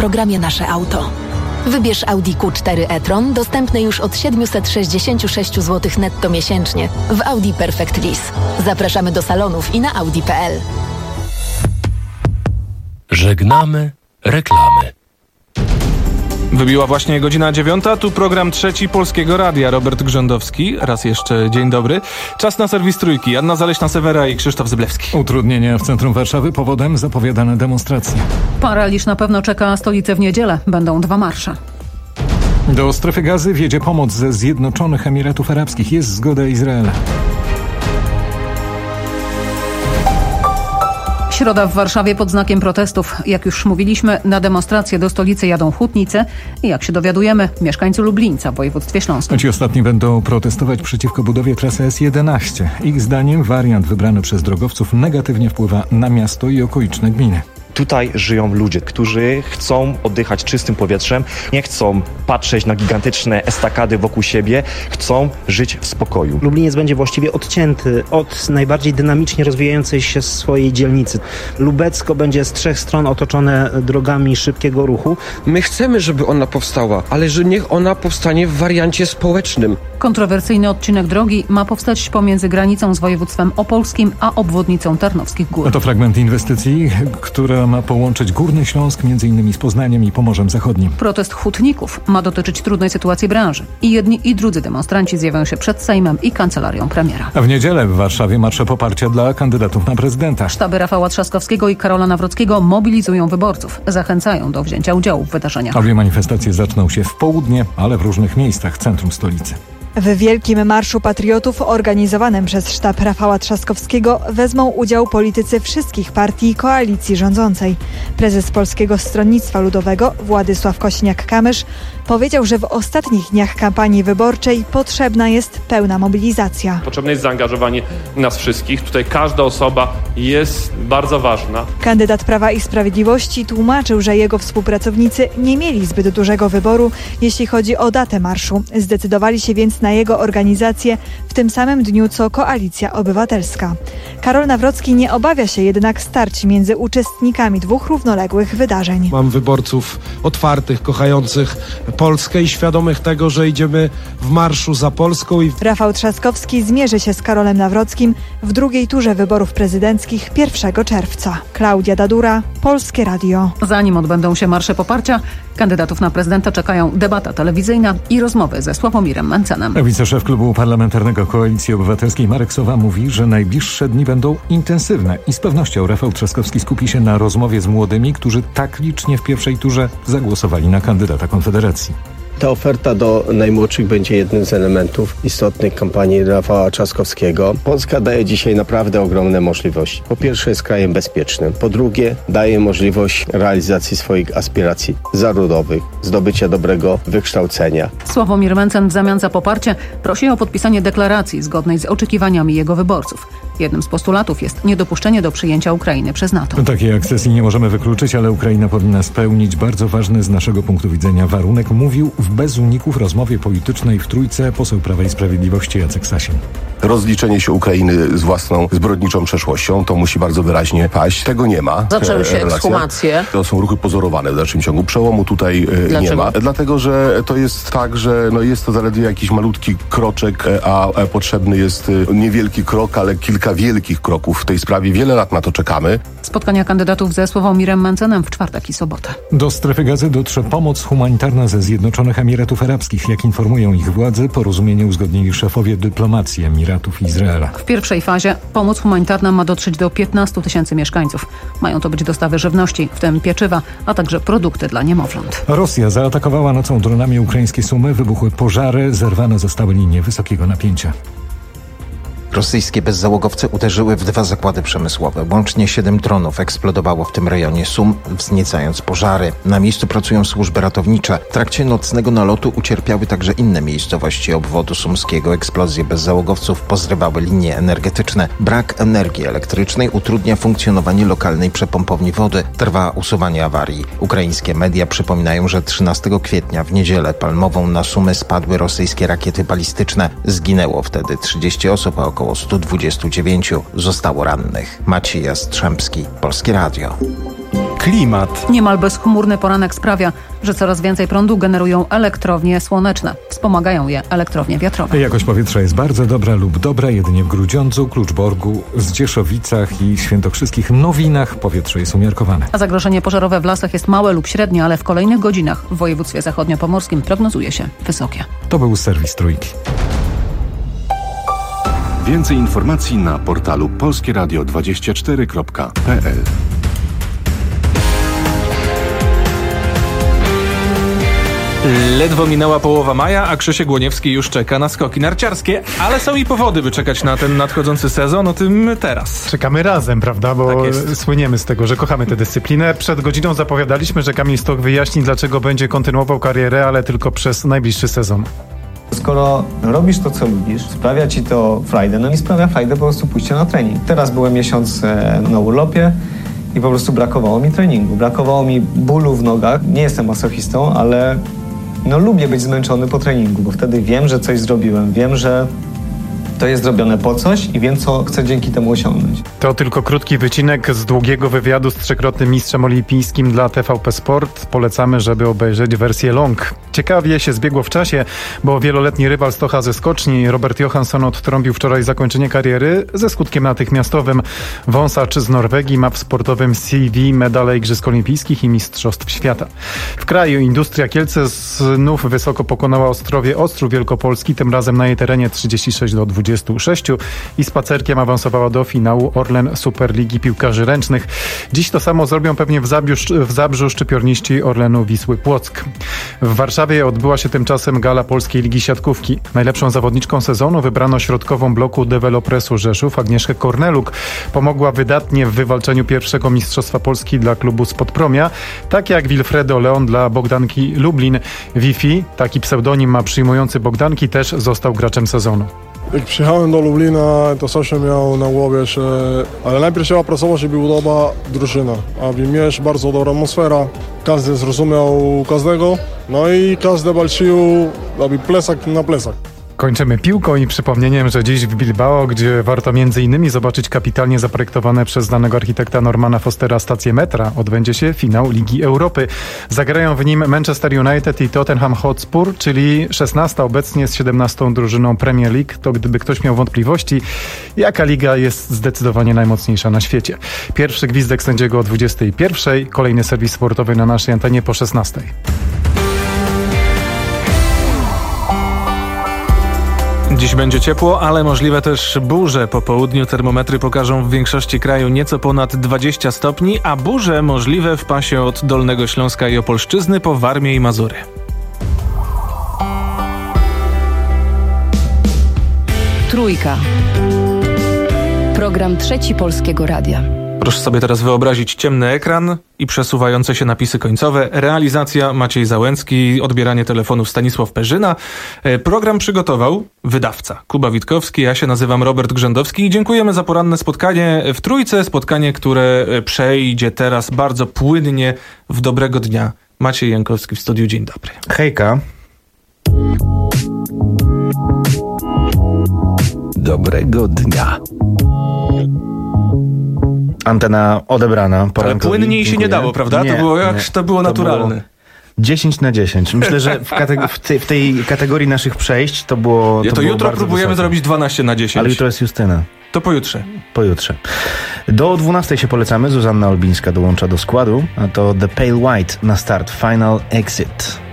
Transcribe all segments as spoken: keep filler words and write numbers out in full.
programie Nasze Auto. Wybierz Audi Q cztery e-tron, dostępny już od siedemset sześćdziesiąt sześć złotych netto miesięcznie w Audi Perfect Lease. Zapraszamy do salonów i na audi kropka p l. Żegnamy reklamy. Wybiła właśnie godzina dziewiąta, tu program trzeci Polskiego Radia. Robert Grzędowski, raz jeszcze dzień dobry. Czas na serwis Trójki. Anna Zaleśna-Sewera i Krzysztof Zyblewski. Utrudnienia w centrum Warszawy, powodem zapowiadane demonstracje. Paraliż na pewno czeka stolicę w niedzielę. Będą dwa marsze. Do strefy Gazy wjedzie pomoc ze Zjednoczonych Emiratów Arabskich. Jest zgoda Izraela. Środa w Warszawie pod znakiem protestów. Jak już mówiliśmy, na demonstracje do stolicy jadą hutnicy i jak się dowiadujemy, mieszkańcy Lublińca w województwie śląskim. Ci ostatni będą protestować przeciwko budowie trasy S jedenaście. Ich zdaniem wariant wybrany przez drogowców negatywnie wpływa na miasto i okoliczne gminy. Tutaj żyją ludzie, którzy chcą oddychać czystym powietrzem, nie chcą patrzeć na gigantyczne estakady wokół siebie, chcą żyć w spokoju. Lubliniec będzie właściwie odcięty od najbardziej dynamicznie rozwijającej się swojej dzielnicy. Lubecko będzie z trzech stron otoczone drogami szybkiego ruchu. My chcemy, żeby ona powstała, ale że niech ona powstanie w wariancie społecznym. Kontrowersyjny odcinek drogi ma powstać pomiędzy granicą z województwem opolskim a obwodnicą Tarnowskich Gór. To fragment inwestycji, która ma połączyć Górny Śląsk między innymi z Poznaniem i Pomorzem Zachodnim. Protest hutników ma dotyczyć trudnej sytuacji branży. I jedni i drudzy demonstranci zjawią się przed Sejmem i kancelarią premiera. A w niedzielę w Warszawie marsze poparcia dla kandydatów na prezydenta. Sztaby Rafała Trzaskowskiego i Karola Nawrockiego mobilizują wyborców. Zachęcają do wzięcia udziału w wydarzeniach. Obie manifestacje zaczną się w południe, ale w różnych miejscach centrum stolicy. W Wielkim Marszu Patriotów organizowanym przez sztab Rafała Trzaskowskiego wezmą udział politycy wszystkich partii i koalicji rządzącej. Prezes Polskiego Stronnictwa Ludowego Władysław Kosiniak-Kamysz powiedział, że w ostatnich dniach kampanii wyborczej potrzebna jest pełna mobilizacja. Potrzebne jest zaangażowanie nas wszystkich. Tutaj każda osoba jest bardzo ważna. Kandydat Prawa i Sprawiedliwości tłumaczył, że jego współpracownicy nie mieli zbyt dużego wyboru, jeśli chodzi o datę marszu. Zdecydowali się więc na jego organizację w tym samym dniu co Koalicja Obywatelska. Karol Nawrocki nie obawia się jednak starć między uczestnikami dwóch równoległych wydarzeń. Mam wyborców otwartych, kochających Polskę i świadomych tego, że idziemy w marszu za Polską. I... Rafał Trzaskowski zmierzy się z Karolem Nawrockim w drugiej turze wyborów prezydenckich pierwszego czerwca. Klaudia Dadura, Polskie Radio. Zanim odbędą się marsze poparcia, kandydatów na prezydenta czekają debata telewizyjna i rozmowy ze Sławomirem Mencenem. Wiceszef Klubu Parlamentarnego Koalicji Obywatelskiej Marek Sowa mówi, że najbliższe dni będą intensywne i z pewnością Rafał Trzaskowski skupi się na rozmowie z młodymi, którzy tak licznie w pierwszej turze zagłosowali na kandydata Konfederacji. Ta oferta do najmłodszych będzie jednym z elementów istotnych kampanii Rafała Trzaskowskiego. Polska daje dzisiaj naprawdę ogromne możliwości. Po pierwsze jest krajem bezpiecznym. Po drugie daje możliwość realizacji swoich aspiracji zawodowych, zdobycia dobrego wykształcenia. Sławomir Mencen w zamian za poparcie prosi o podpisanie deklaracji zgodnej z oczekiwaniami jego wyborców. Jednym z postulatów jest niedopuszczenie do przyjęcia Ukrainy przez NATO. Takiej akcesji nie możemy wykluczyć, ale Ukraina powinna spełnić bardzo ważny z naszego punktu widzenia warunek, mówił w bez uników rozmowie politycznej w Trójce poseł Prawa i Sprawiedliwości Jacek Sasin. Rozliczenie się Ukrainy z własną zbrodniczą przeszłością, to musi bardzo wyraźnie paść. Tego nie ma. Zaczęły się ekshumacje. To są ruchy pozorowane w dalszym ciągu. Przełomu tutaj Dlaczego? nie ma. Dlatego, że to jest tak, że no jest to zaledwie jakiś malutki kroczek, a potrzebny jest niewielki krok, ale kilka wielkich kroków w tej sprawie. Wiele lat na to czekamy. Spotkania kandydatów ze Sławomirem Mencenem w czwartek i sobotę. Do strefy Gazy dotrze pomoc humanitarna ze Zjednoczonych Emiratów Arabskich. Jak informują ich władze, porozumienie uzgodnili szefowie dyplomacji Emiratów i Izraela. W pierwszej fazie pomoc humanitarna ma dotrzeć do piętnastu tysięcy mieszkańców. Mają to być dostawy żywności, w tym pieczywa, a także produkty dla niemowląt. Rosja zaatakowała nocą dronami ukraińskie Sumy, wybuchły pożary, zerwane zostały linie wysokiego napięcia. Rosyjskie bezzałogowce uderzyły w dwa zakłady przemysłowe. Łącznie siedem dronów eksplodowało w tym rejonie Sum, wzniecając pożary. Na miejscu pracują służby ratownicze. W trakcie nocnego nalotu ucierpiały także inne miejscowości obwodu sumskiego. Eksplozje bezzałogowców pozrywały linie energetyczne. Brak energii elektrycznej utrudnia funkcjonowanie lokalnej przepompowni wody. Trwa usuwanie awarii. Ukraińskie media przypominają, że trzynastego kwietnia w niedzielę palmową na Sumy spadły rosyjskie rakiety balistyczne. Zginęło wtedy trzydzieści osób, a około sto dwadzieścia dziewięć zostało rannych. Maciej Jastrzębski, Polskie Radio. klimat. Niemal bezchmurny poranek sprawia, że coraz więcej prądu generują elektrownie słoneczne. Wspomagają je elektrownie wiatrowe. Jakość powietrza jest bardzo dobra lub dobra jedynie w Grudziądzu, Kluczborgu, Zdzieszowicach i Świętokrzyskich Nowinach. Powietrze jest umiarkowane. A zagrożenie pożarowe w lasach jest małe lub średnie, ale w kolejnych godzinach w województwie zachodniopomorskim prognozuje się wysokie. To był serwis Trójki. Więcej informacji na portalu polskie radio dwadzieścia cztery kropka p l. Ledwo minęła połowa maja, a Krzysiek Łoniewski już czeka na skoki narciarskie, ale są i powody, by czekać na ten nadchodzący sezon, o tym teraz. Czekamy razem, prawda, bo tak jest. Słyniemy z tego, że kochamy tę dyscyplinę. Przed godziną zapowiadaliśmy, że Kamil Stoch wyjaśni, dlaczego będzie kontynuował karierę, ale tylko przez najbliższy sezon. Skoro robisz to, co lubisz, sprawia ci to frajdę, no mi sprawia frajdę po prostu pójście na trening. Teraz byłem miesiąc na urlopie i po prostu brakowało mi treningu. Brakowało mi bólu w nogach. Nie jestem masochistą, ale no lubię być zmęczony po treningu, bo wtedy wiem, że coś zrobiłem. Wiem, że to jest zrobione po coś i wiem, co chcę dzięki temu osiągnąć. To tylko krótki wycinek z długiego wywiadu z trzykrotnym mistrzem olimpijskim dla T V P Sport. Polecamy, żeby obejrzeć wersję long. Ciekawie się zbiegło w czasie, bo wieloletni rywal Stocha ze skoczni, Robert Johansson, odtrąbił wczoraj zakończenie kariery ze skutkiem natychmiastowym. Wąsacz z Norwegii ma w sportowym C V medale Igrzysk Olimpijskich i Mistrzostw Świata. W kraju Industria Kielce znów wysoko pokonała Ostrowie Ostrów Wielkopolski, tym razem na jej terenie trzydzieści sześć do dwudziestu sześciu i spacerkiem awansowała do finału Orlen Superligi Piłkarzy Ręcznych. Dziś to samo zrobią pewnie w Zabrzu, w Zabrzu szczypiorniści Orlenu Wisły Płock. W Warszawie odbyła się tymczasem gala Polskiej Ligi Siatkówki. Najlepszą zawodniczką sezonu wybrano środkową bloku Developresu Rzeszów Agnieszkę Korneluk. Pomogła wydatnie w wywalczeniu pierwszego Mistrzostwa Polski dla klubu z Podpromia, tak jak Wilfredo Leon dla Bogdanki Lublin. Wi-Fi, taki pseudonim ma przyjmujący Bogdanki, też został graczem sezonu. Jak przyjechałem do Lublina, to zawsze miał na głowie, że ale najpierw trzeba pracować, żeby budowa drużyna, aby mieć bardzo dobrą atmosferę, każdy zrozumiał każdego, no i każdy walczył, aby plecak na plecak. Kończymy piłką i przypomnieniem, że dziś w Bilbao, gdzie warto między innymi zobaczyć kapitalnie zaprojektowane przez znanego architekta Normana Fostera stację metra, odbędzie się finał Ligi Europy. Zagrają w nim Manchester United i Tottenham Hotspur, czyli szesnasta obecnie z siedemnastą drużyną Premier League. To gdyby ktoś miał wątpliwości, jaka liga jest zdecydowanie najmocniejsza na świecie. Pierwszy gwizdek sędziego o dwudziestej pierwszej, kolejny serwis sportowy na naszej antenie po szesnastej. Dziś będzie ciepło, ale możliwe też burze. Po południu termometry pokażą w większości kraju nieco ponad dwadzieścia stopni, a burze możliwe w pasie od Dolnego Śląska i Opolszczyzny po Warmię i Mazury. Trójka. Program Trzeci Polskiego Radia. Proszę sobie teraz wyobrazić ciemny ekran i przesuwające się napisy końcowe. Realizacja Maciej Załęcki, odbieranie telefonów Stanisław Perzyna. Program przygotował wydawca Kuba Witkowski, ja się nazywam Robert Grzędowski i dziękujemy za poranne spotkanie w Trójce. Spotkanie, które przejdzie teraz bardzo płynnie w dobrego dnia. Maciej Jankowski w studiu, dzień dobry. Hejka. Dobrego dnia. Antena odebrana. Ale płynniej się nie dało, prawda? Nie, to było jak nie. to było naturalne. To było dziesięć na dziesięć. Myślę, że w, kate- w, tej, w tej kategorii naszych przejść to było. To, ja to było jutro próbujemy wysokie. zrobić dwanaście na dziesięć. Ale jutro jest Justyna. To pojutrze. Pojutrze. Do dwunastej się polecamy. Zuzanna Olbińska dołącza do składu. A to The Pale White na start. Final Exit.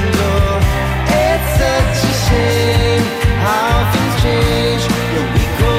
It's such a shame how things change. We go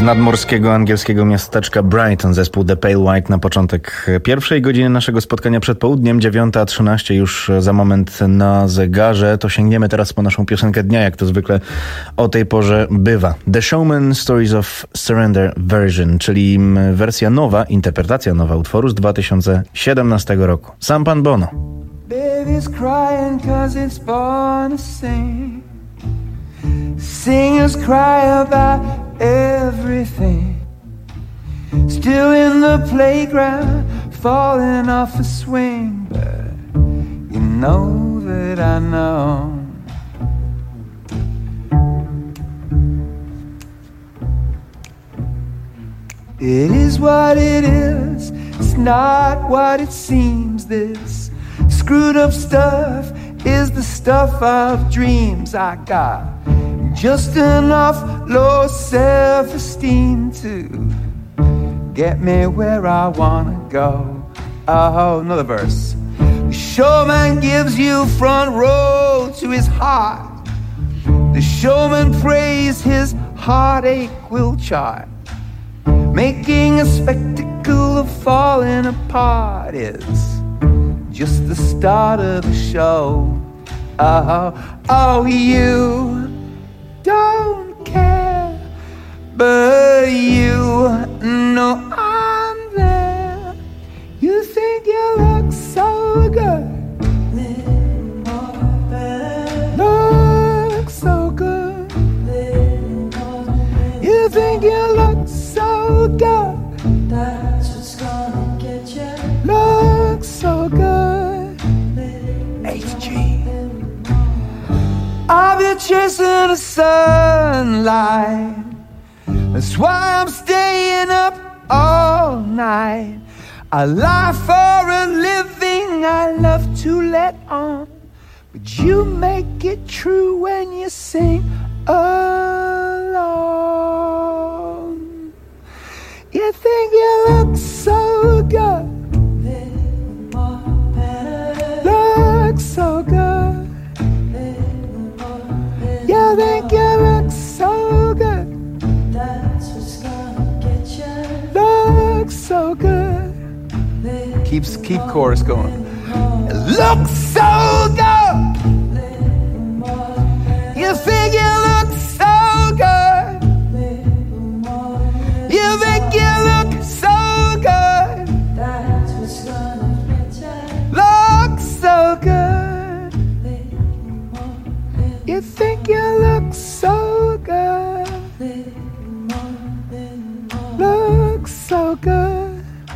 nadmorskiego angielskiego miasteczka Brighton, zespół The Pale White na początek pierwszej godziny naszego spotkania przed południem, dziewiąta trzynaście już za moment na zegarze. To sięgniemy teraz po naszą piosenkę dnia, jak to zwykle o tej porze bywa. The Showman Stories of Surrender Version, czyli wersja nowa, interpretacja nowa utworu z dwa tysiące siedemnastego roku. Sam pan Bono. Baby's crying 'cause it's born to sing. Singers cry about everything. Still in the playground, falling off a swing. But you know that I know. It is what it is. It's not what it seems. This screwed up stuff is the stuff of dreams. I got just enough low self-esteem to get me where I wanna go. Oh, another verse. The showman gives you front row to his heart. The showman prays his heartache will chart. Making a spectacle of falling apart is just the start of the show. Oh, oh, you don't care, but you know I'm there. You think you look so good, look so good. You think you look so good, that's what's gonna get you. Look so good, H G. I've been chasing the sunlight. That's why I'm staying up all night. I lie for a living, I love to let on. But you make it true when you sing along. You think you look so good, look so good. You think you look so good, that's what's gonna get you. Look so good. Keeps keep chorus going. Look so good. You think you look so good. You think you look so good, that's what's gonna get you. Look so good. You think you look so good, look so good.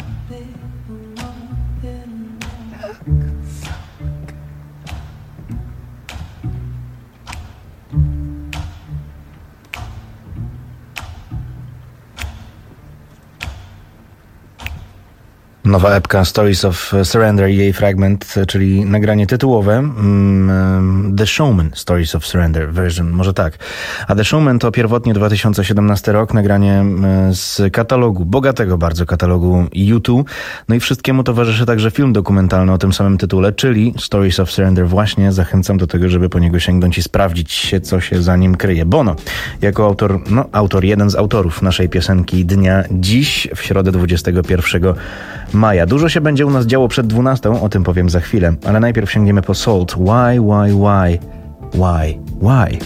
Nowa epka Stories of Surrender i jej fragment, czyli nagranie tytułowe The Showman Stories of Surrender Version, może tak. A The Showman to pierwotnie dwa tysiące siedemnasty rok, nagranie z katalogu, bogatego bardzo katalogu U dwa. No i wszystkiemu towarzyszy także film dokumentalny o tym samym tytule, czyli Stories of Surrender. Właśnie zachęcam do tego, żeby po niego sięgnąć i sprawdzić się, co się za nim kryje. Bono, jako autor, no autor, jeden z autorów naszej piosenki dnia, dziś w środę dwudziestego pierwszego maja. Dużo się będzie u nas działo przed dwunastą, o tym powiem za chwilę, ale najpierw sięgniemy po Salt. Why, why, why, why, why?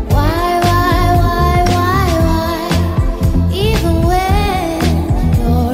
Even when you're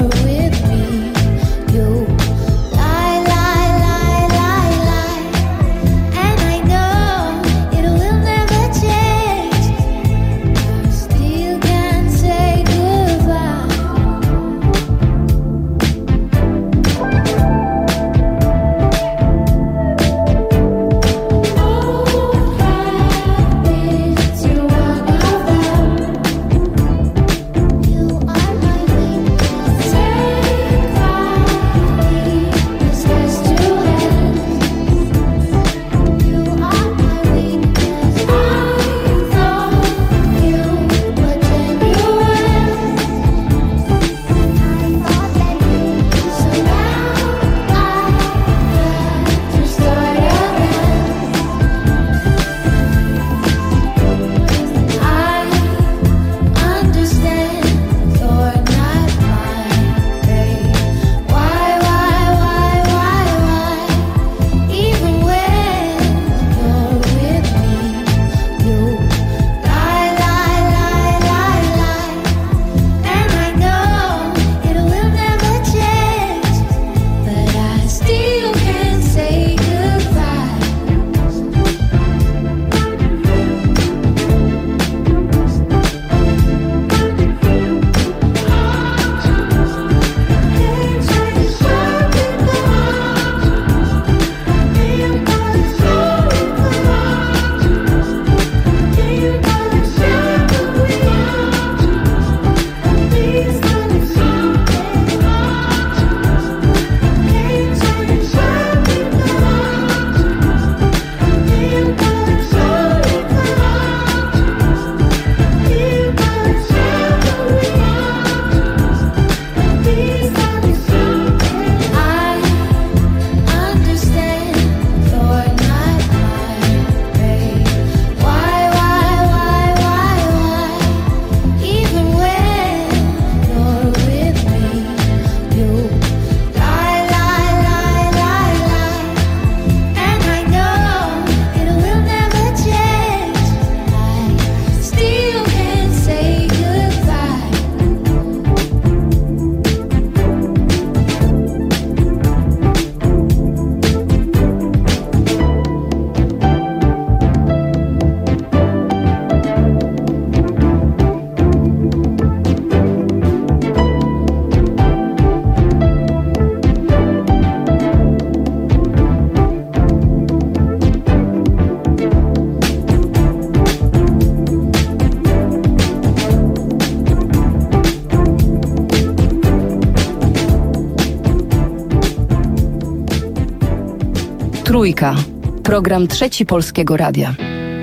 Trójka. Program Trzeci Polskiego Radia.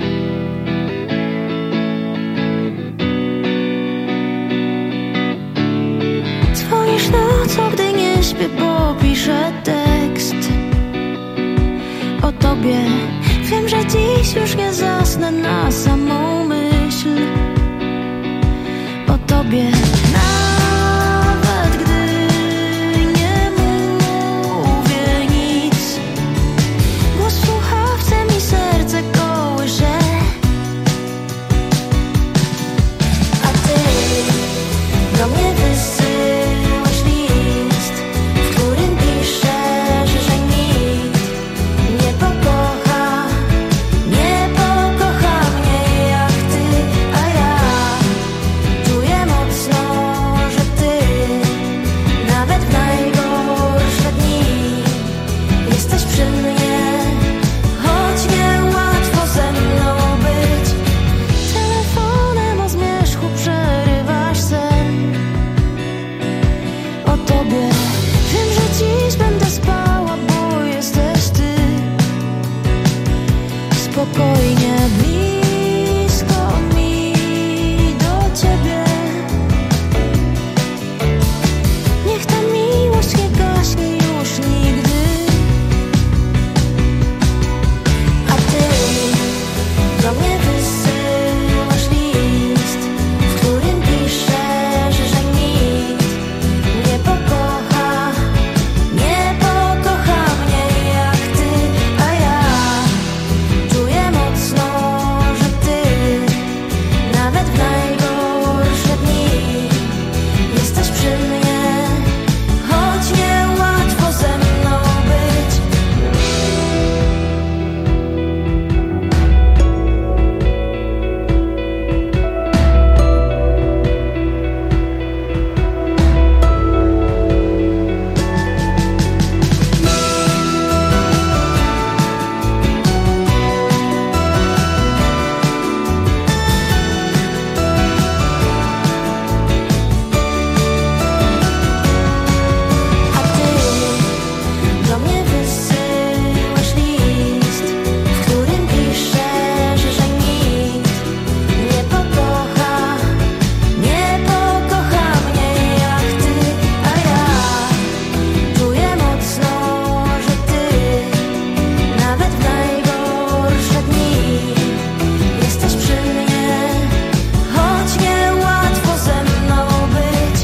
Dzwonisz nocą, gdy nie śpię, bo piszę tekst o tobie. Wiem, że dziś już nie zasnę na samą myśl o tobie. Nawet gdy nie mówię nic, głos w słuchawce mi serce kołysze. A ty do mnie wysyłasz list, w którym piszesz, że nikt nie pokocha, nie pokocha mnie jak ty, a ja czuję mocno, że ty nawet w najgorsze dni jesteś przy mnie, choć niełatwo ze mną być. Telefonem o zmierzchu przerywasz sen o tobie. Wiem, że dziś będę spała, bo jesteś ty. Spokojnie, blisko mi do ciebie. Niech ta miłość nie gaśnie już nigdy. A ty do mnie wysyłasz list, w którym piszesz, że nikt nie pokocha, nie pokocha mnie jak ty, a ja czuję mocno, że ty nawet w najgorsze dni jesteś przy mnie, choć niełatwo ze mną być. A ty do mnie wysyłasz list, w którym piszesz, że nikt nie pokocha, nie pokocha mnie jak ty, a ja czuję mocno, że ty nawet w najgorsze dni jesteś przy mnie, choć niełatwo ze mną być.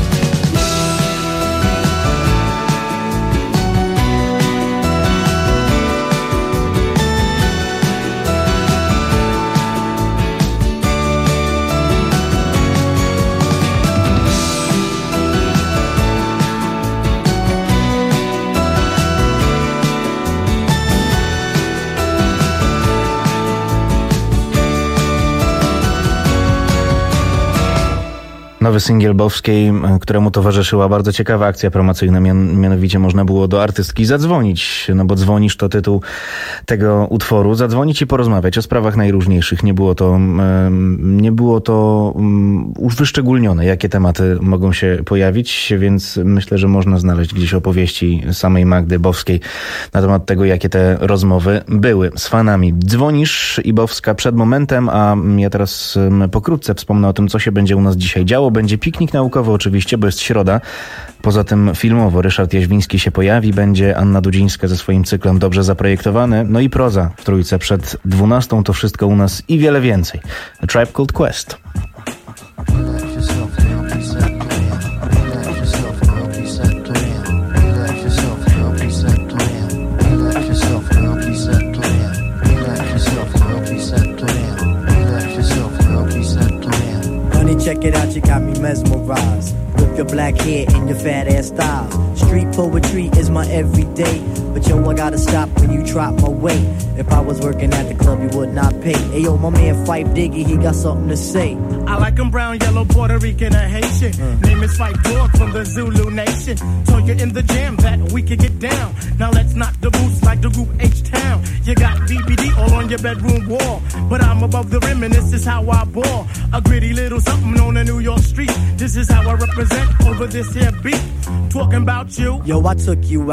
Nowy singiel Bowskiej, któremu towarzyszyła bardzo ciekawa akcja promocyjna, mian, mianowicie można było do artystki zadzwonić, no bo dzwonisz to tytuł tego utworu, zadzwonić i porozmawiać o sprawach najróżniejszych. Nie było to, nie było to wyszczególnione, jakie tematy mogą się pojawić, więc myślę, że można znaleźć gdzieś opowieści samej Magdy Bowskiej na temat tego, jakie te rozmowy były z fanami. Dzwonisz i Bowska przed momentem, a ja teraz pokrótce wspomnę o tym, co się będzie u nas dzisiaj działo. Będzie piknik naukowy oczywiście, bo jest środa. Poza tym filmowo Ryszard Jaźwiński się pojawi, będzie Anna Dudzińska ze swoim cyklem Dobrze zaprojektowany, no i proza w Trójce przed dwunastą. To wszystko u nas i wiele więcej. A Tribe Called Quest. Check it out, you got me mesmerized with your black hair and your fat ass style. Street poetry is my everyday, but yo, I gotta stop when you drop my weight. If I was working at the club, you would not pay. Hey yo, my man Fife Diggy, he got something to say. I like him brown, yellow, Puerto Rican, or Haitian. Mm. Name is Fife Dog from the Zulu Nation. Told you in the jam that we could get down. Now let's knock the boots like the group H-Town. You got D V D all on your bedroom wall, but I'm above the rim and this is how I ball. A gritty little something on the New York street. This is how I represent over this here beat. Talking about you. Yo, I took you out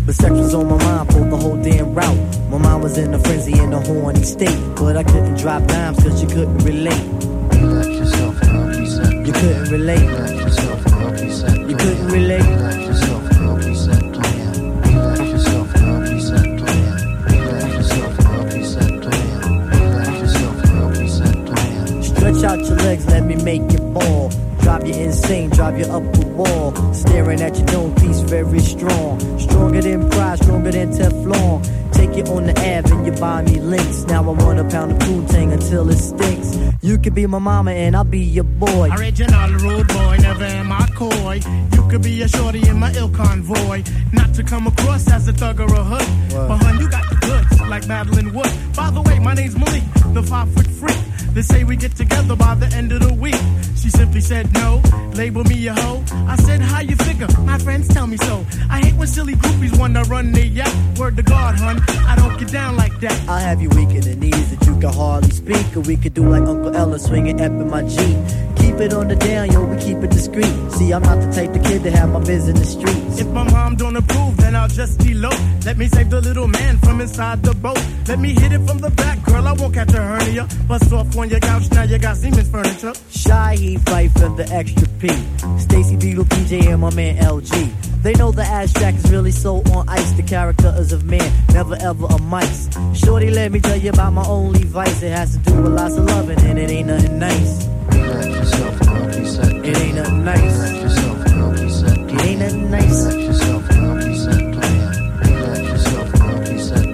But sex was on my mind for the whole damn route. My mind was in a frenzy in a horny state, but I couldn't drop dimes cause you couldn't relate. You left yourself in a reset. You couldn't relate. You left yourself in a reset. You couldn't relate. You left yourself in a reset plan. You left yourself in a reset plan. You left yourself in a reset plan. You left yourself in a reset plan. Stretch out your legs, let me make you ball. Drive you insane, drive you up the wall. Staring at your dome piece, very strong. Stronger than pride, stronger than Teflon. Take you on the Ave and you buy me links. Now I want a pound of Poontang until it stinks. You could be my mama and I'll be your boy. Original rude boy, never am I coy. You could be a shorty in my ill convoy. Not to come across as a thug or a hood. Wow. But hun, you got the goods, like Madeline Wood. By the way, my name's Malik, the five foot freak. They say we get together by the end of the week. She simply said no, label me a hoe. I said, how you figure? My friends tell me so. I hate when silly groupies wanna run their yap. Word to God, hun, I don't get down like that. I'll have you weak in the knees that you can hardly speak. Or we could do like Uncle Ella swinging up in my Jeep. Keep it on the down, yo, we keep it discreet. See, I'm not the type of kid to have my biz in the streets. If my mom don't approve, then I'll just elope. Let me save the little man from inside the boat. Let me hit it from the back, girl, I won't catch a hernia. Bust off on your couch, now you got Siemens furniture. Shy, he fight for the extra P. Stacy Beetle, P J, and my man L G. They know the abstract is really so on ice. The character is of man, never ever a mice. Shorty, let me tell you about my only vice. It has to do with lots of loving, and it ain't nothing nice. Let yourself know, he said. It ain't nothing nice. Let yourself know, he said. It ain't nothing nice. Let yourself know, he said. Let yourself know, he said.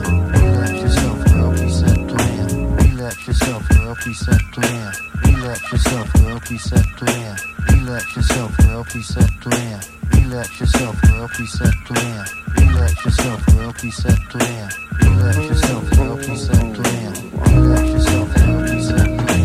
Let yourself know, he said. Let yourself know, he said. Let yourself know, he said. Let yourself know, he said. Let yourself know, he said. Let yourself know, he said. Let yourself know, he said. Let yourself know, he said.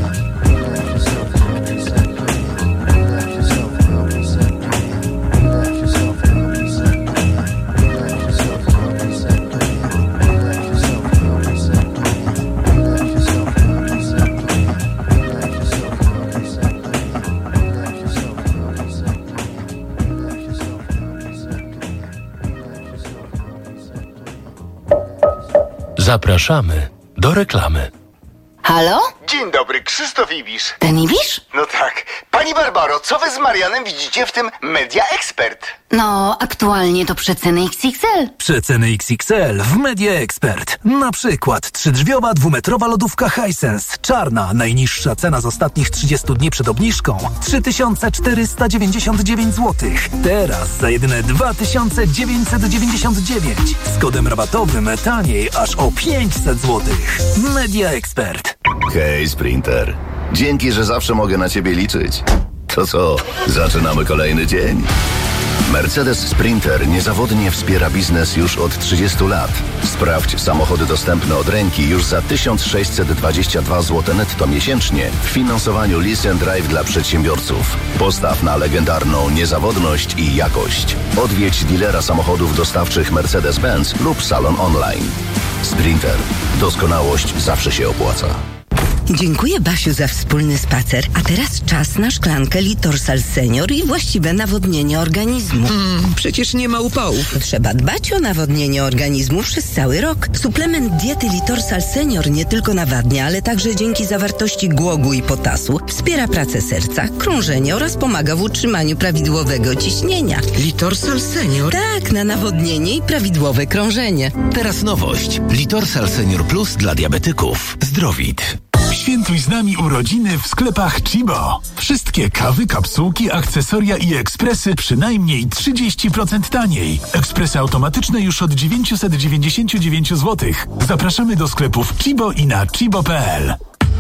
Zapraszamy do reklamy. Halo? Dzień dobry, Krzysztof Ibisz. Ten Ibisz? No tak. Pani Barbaro, co wy z Marianem widzicie w tym Media Expert? No, aktualnie to przeceny X X L. Przeceny X X L w Media Expert. Na przykład trzydrzwiowa dwumetrowa lodówka Hisense. Czarna, najniższa cena z ostatnich trzydziestu dni przed obniżką. trzy tysiące czterysta dziewięćdziesiąt dziewięć złotych. Teraz za jedyne dwa tysiące dziewięćset dziewięćdziesiąt dziewięć. Z kodem rabatowym taniej aż o pięćset złotych. Media Expert. Hej, Sprinter. Dzięki, że zawsze mogę na ciebie liczyć. To co, zaczynamy kolejny dzień? Mercedes Sprinter niezawodnie wspiera biznes już od trzydziestu lat. Sprawdź samochody dostępne od ręki już za tysiąc sześćset dwadzieścia dwa złote netto miesięcznie w finansowaniu Lease and Drive dla przedsiębiorców. Postaw na legendarną niezawodność i jakość. Odwiedź dealera samochodów dostawczych Mercedes-Benz lub salon online. Sprinter. Doskonałość zawsze się opłaca. Dziękuję, Basiu, za wspólny spacer. A teraz czas na szklankę Litorsal Senior i właściwe nawodnienie organizmu. Mm, przecież nie ma upałów. Trzeba dbać o nawodnienie organizmu przez cały rok. Suplement diety Litorsal Senior nie tylko nawadnia, ale także dzięki zawartości głogu i potasu wspiera pracę serca, krążenie oraz pomaga w utrzymaniu prawidłowego ciśnienia. Litorsal Senior? Tak, na nawodnienie i prawidłowe krążenie. Teraz nowość. Litorsal Senior Plus dla diabetyków. Zdrowit. Świętuj z nami urodziny w sklepach Chibo. Wszystkie kawy, kapsułki, akcesoria i ekspresy przynajmniej trzydzieści procent taniej. Ekspresy automatyczne już od dziewięćset dziewięćdziesiąt dziewięć złotych. Zapraszamy do sklepów Chibo i na chibo kropka p l.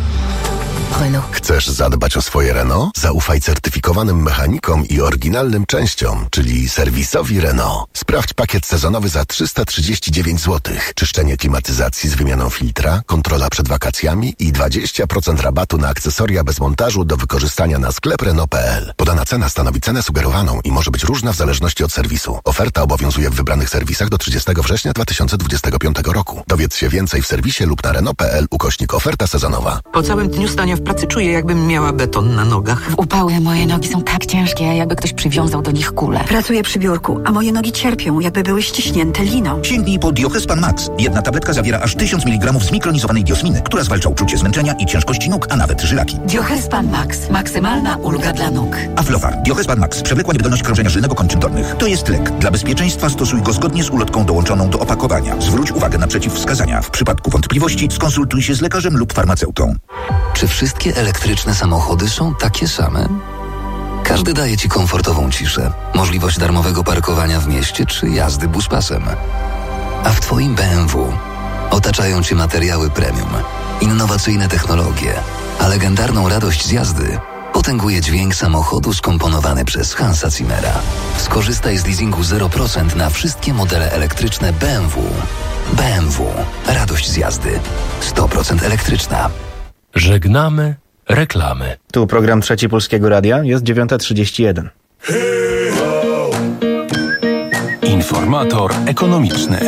Renault. Chcesz zadbać o swoje Renault? Zaufaj certyfikowanym mechanikom i oryginalnym częściom, czyli serwisowi Renault. Sprawdź pakiet sezonowy za trzysta trzydzieści dziewięć złotych. Czyszczenie klimatyzacji z wymianą filtra, kontrola przed wakacjami i dwadzieścia procent rabatu na akcesoria bez montażu do wykorzystania na sklep Renault kropka p l. Podana cena stanowi cenę sugerowaną i może być różna w zależności od serwisu. Oferta obowiązuje w wybranych serwisach do trzydziestego września dwa tysiące dwudziestego piątego roku. Dowiedz się więcej w serwisie lub na Renault kropka p l ukośnik oferta sezonowa. Po całym dniu stania w pracy pracy czuję, jakbym miała beton na nogach. W upały moje nogi są tak ciężkie, jakby ktoś przywiązał do nich kulę. Pracuję przy biurku, a moje nogi cierpią, jakby były ściśnięte liną. Sięgnij po Diochespan Max. Jedna tabletka zawiera aż tysiąc miligramów zmikronizowanej diosminy, która zwalcza uczucie zmęczenia i ciężkości nóg, a nawet żylaki. Diochespan Max. Maksymalna ulga dla nóg. Aflofar. Diochespan Max. Przewlekła niewydolność krążenia żylnego kończyn dolnych. To jest lek. Dla bezpieczeństwa stosuj go zgodnie z ulotką dołączoną do opakowania. Zwróć uwagę na przeciwwskazania. W przypadku wątpliwości skonsultuj się z lekarzem lub farmaceutą. Czy wszystkie elektryczne samochody są takie same? Każdy daje Ci komfortową ciszę, możliwość darmowego parkowania w mieście czy jazdy buspasem. A w Twoim B M W otaczają Cię materiały premium, innowacyjne technologie, a legendarną radość z jazdy potęguje dźwięk samochodu skomponowany przez Hansa Zimmera. Skorzystaj z leasingu zero procent na wszystkie modele elektryczne B M W. B M W. Radość z jazdy. sto procent elektryczna. Żegnamy reklamy. Tu program Trzeci Polskiego Radia, jest dziewiąta trzydzieści jeden. Informator ekonomiczny.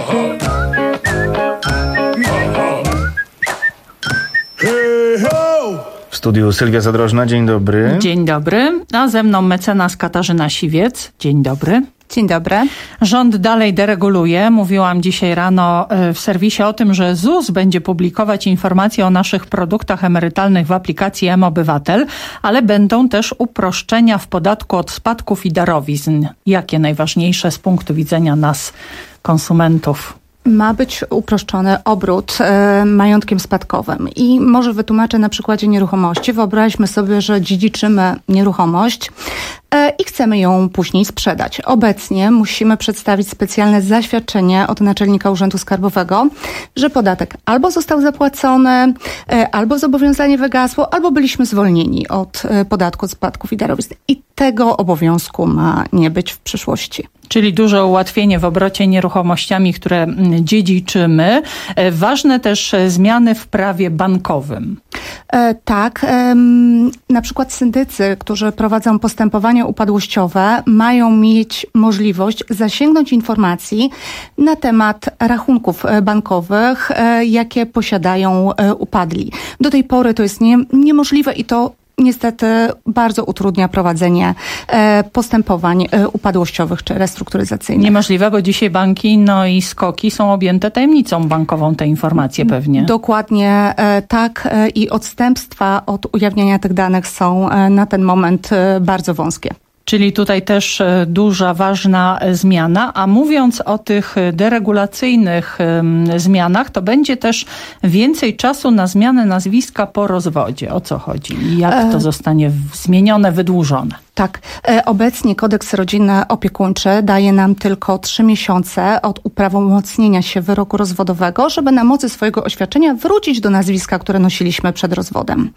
W studiu Sylwia Zadrożna, dzień dobry. Dzień dobry, a ze mną mecenas Katarzyna Siwiec. Dzień dobry. Dzień dobry. Rząd dalej dereguluje. Mówiłam dzisiaj rano w serwisie o tym, że Z U S będzie publikować informacje o naszych produktach emerytalnych w aplikacji M-Obywatel, ale będą też uproszczenia w podatku od spadków i darowizn. Jakie najważniejsze z punktu widzenia nas, konsumentów? Ma być uproszczony obrót e, majątkiem spadkowym. I może wytłumaczę na przykładzie nieruchomości. Wyobraźmy sobie, że dziedziczymy nieruchomość e, i chcemy ją później sprzedać. Obecnie musimy przedstawić specjalne zaświadczenie od naczelnika Urzędu Skarbowego, że podatek albo został zapłacony, e, albo zobowiązanie wygasło, albo byliśmy zwolnieni od e, podatku od spadków i darowizn. I tego obowiązku ma nie być w przyszłości. Czyli duże ułatwienie w obrocie nieruchomościami, które dziedziczymy. Ważne też zmiany w prawie bankowym. E, tak. E, na przykład syndycy, którzy prowadzą postępowania upadłościowe, mają mieć możliwość zasięgnąć informacji na temat rachunków bankowych, e, jakie posiadają e, upadli. Do tej pory to jest nie, niemożliwe i to niestety bardzo utrudnia prowadzenie e, postępowań e, upadłościowych czy restrukturyzacyjnych. Niemożliwe, bo dzisiaj banki no i SKOK-i są objęte tajemnicą bankową, te informacje pewnie. Dokładnie e, tak e, i odstępstwa od ujawniania tych danych są e, na ten moment e, bardzo wąskie. Czyli tutaj też duża, ważna zmiana. A mówiąc o tych deregulacyjnych zmianach, to będzie też więcej czasu na zmianę nazwiska po rozwodzie. O co chodzi? I jak to zostanie zmienione, wydłużone? Tak. Obecnie kodeks rodzinny opiekuńczy daje nam tylko trzy miesiące od uprawomocnienia się wyroku rozwodowego, żeby na mocy swojego oświadczenia wrócić do nazwiska, które nosiliśmy przed rozwodem.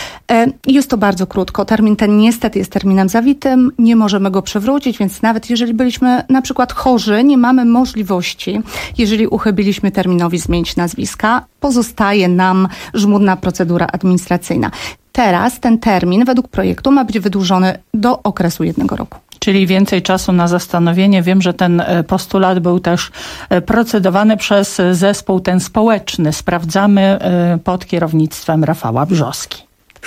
Jest to bardzo krótko. Termin ten niestety jest terminem zawitym. Nie możemy go przywrócić, więc nawet jeżeli byliśmy na przykład chorzy, nie mamy możliwości, jeżeli uchybiliśmy terminowi, zmienić nazwiska. Pozostaje nam żmudna procedura administracyjna. Teraz ten termin według projektu ma być wydłużony do okresu jednego roku. Czyli więcej czasu na zastanowienie. Wiem, że ten postulat był też procedowany przez zespół ten społeczny. Sprawdzamy pod kierownictwem Rafała Brzoski.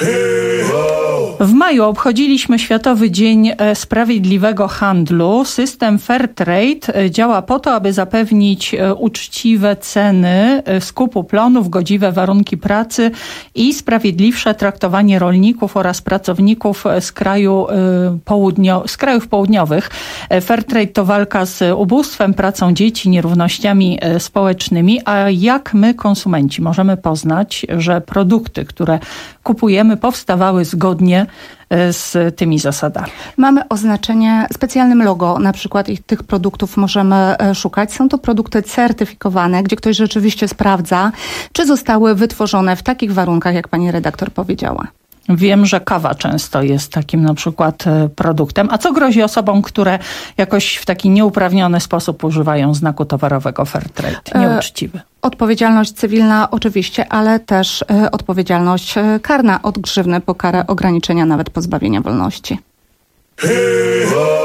W maju obchodziliśmy Światowy Dzień Sprawiedliwego Handlu. System Fairtrade działa po to, aby zapewnić uczciwe ceny skupu plonów, godziwe warunki pracy i sprawiedliwsze traktowanie rolników oraz pracowników z, kraju południo- z krajów południowych. Fairtrade to walka z ubóstwem, pracą dzieci, nierównościami społecznymi. A jak my, konsumenci, możemy poznać, że produkty, które kupujemy, powstawały zgodnie z tymi zasadami? Mamy oznaczenie, specjalnym logo, na przykład i tych produktów możemy szukać. Są to produkty certyfikowane, gdzie ktoś rzeczywiście sprawdza, czy zostały wytworzone w takich warunkach, jak pani redaktor powiedziała. Wiem, że kawa często jest takim na przykład produktem. A co grozi osobom, które jakoś w taki nieuprawniony sposób używają znaku towarowego Fairtrade, nieuczciwy? Odpowiedzialność cywilna oczywiście, ale też e, odpowiedzialność e, karna od grzywny po karę ograniczenia, nawet pozbawienia wolności.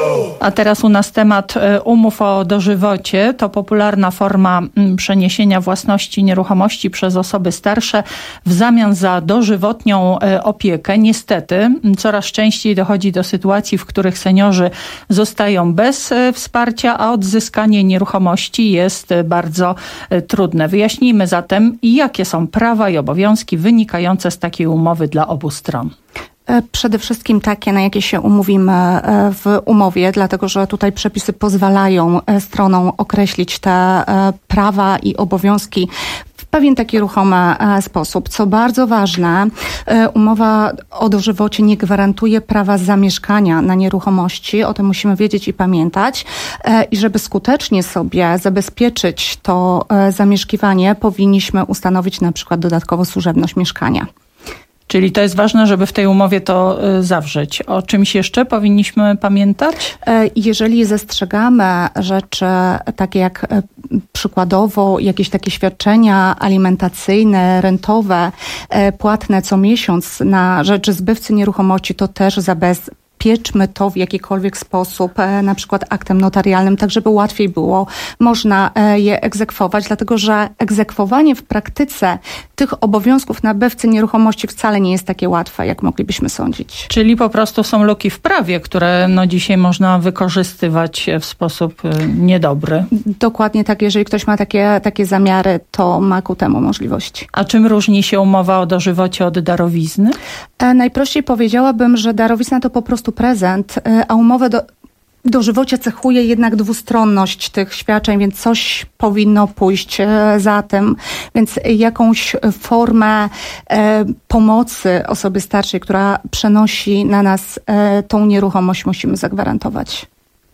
A teraz u nas temat umów o dożywocie. To popularna forma przeniesienia własności nieruchomości przez osoby starsze w zamian za dożywotnią opiekę. Niestety coraz częściej dochodzi do sytuacji, w których seniorzy zostają bez wsparcia, a odzyskanie nieruchomości jest bardzo trudne. Wyjaśnijmy zatem, jakie są prawa i obowiązki wynikające z takiej umowy dla obu stron. Przede wszystkim takie, na jakie się umówimy w umowie, dlatego że tutaj przepisy pozwalają stronom określić te prawa i obowiązki w pewien taki ruchomy sposób. Co bardzo ważne, umowa o dożywocie nie gwarantuje prawa zamieszkania na nieruchomości. O tym musimy wiedzieć i pamiętać. I żeby skutecznie sobie zabezpieczyć to zamieszkiwanie, powinniśmy ustanowić na przykład dodatkowo służebność mieszkania. Czyli to jest ważne, żeby w tej umowie to zawrzeć. O czymś jeszcze powinniśmy pamiętać? Jeżeli zastrzegamy rzeczy takie jak przykładowo jakieś takie świadczenia alimentacyjne, rentowe, płatne co miesiąc na rzecz zbywcy nieruchomości, to też zabezpieczamy. Pieczmy to w jakikolwiek sposób, na przykład aktem notarialnym, tak żeby łatwiej było można je egzekwować, dlatego że egzekwowanie w praktyce tych obowiązków nabywcy nieruchomości wcale nie jest takie łatwe, jak moglibyśmy sądzić. Czyli po prostu są luki w prawie, które no dzisiaj można wykorzystywać w sposób niedobry. Dokładnie tak. Jeżeli ktoś ma takie, takie zamiary, to ma ku temu możliwości. A czym różni się umowa o dożywocie od darowizny? E, najprościej powiedziałabym, że darowizna to po prostu prezent, a umowę do, dożywocie cechuje jednak dwustronność tych świadczeń, więc coś powinno pójść za tym, więc jakąś formę e, pomocy osoby starszej, która przenosi na nas e, tą nieruchomość, musimy zagwarantować.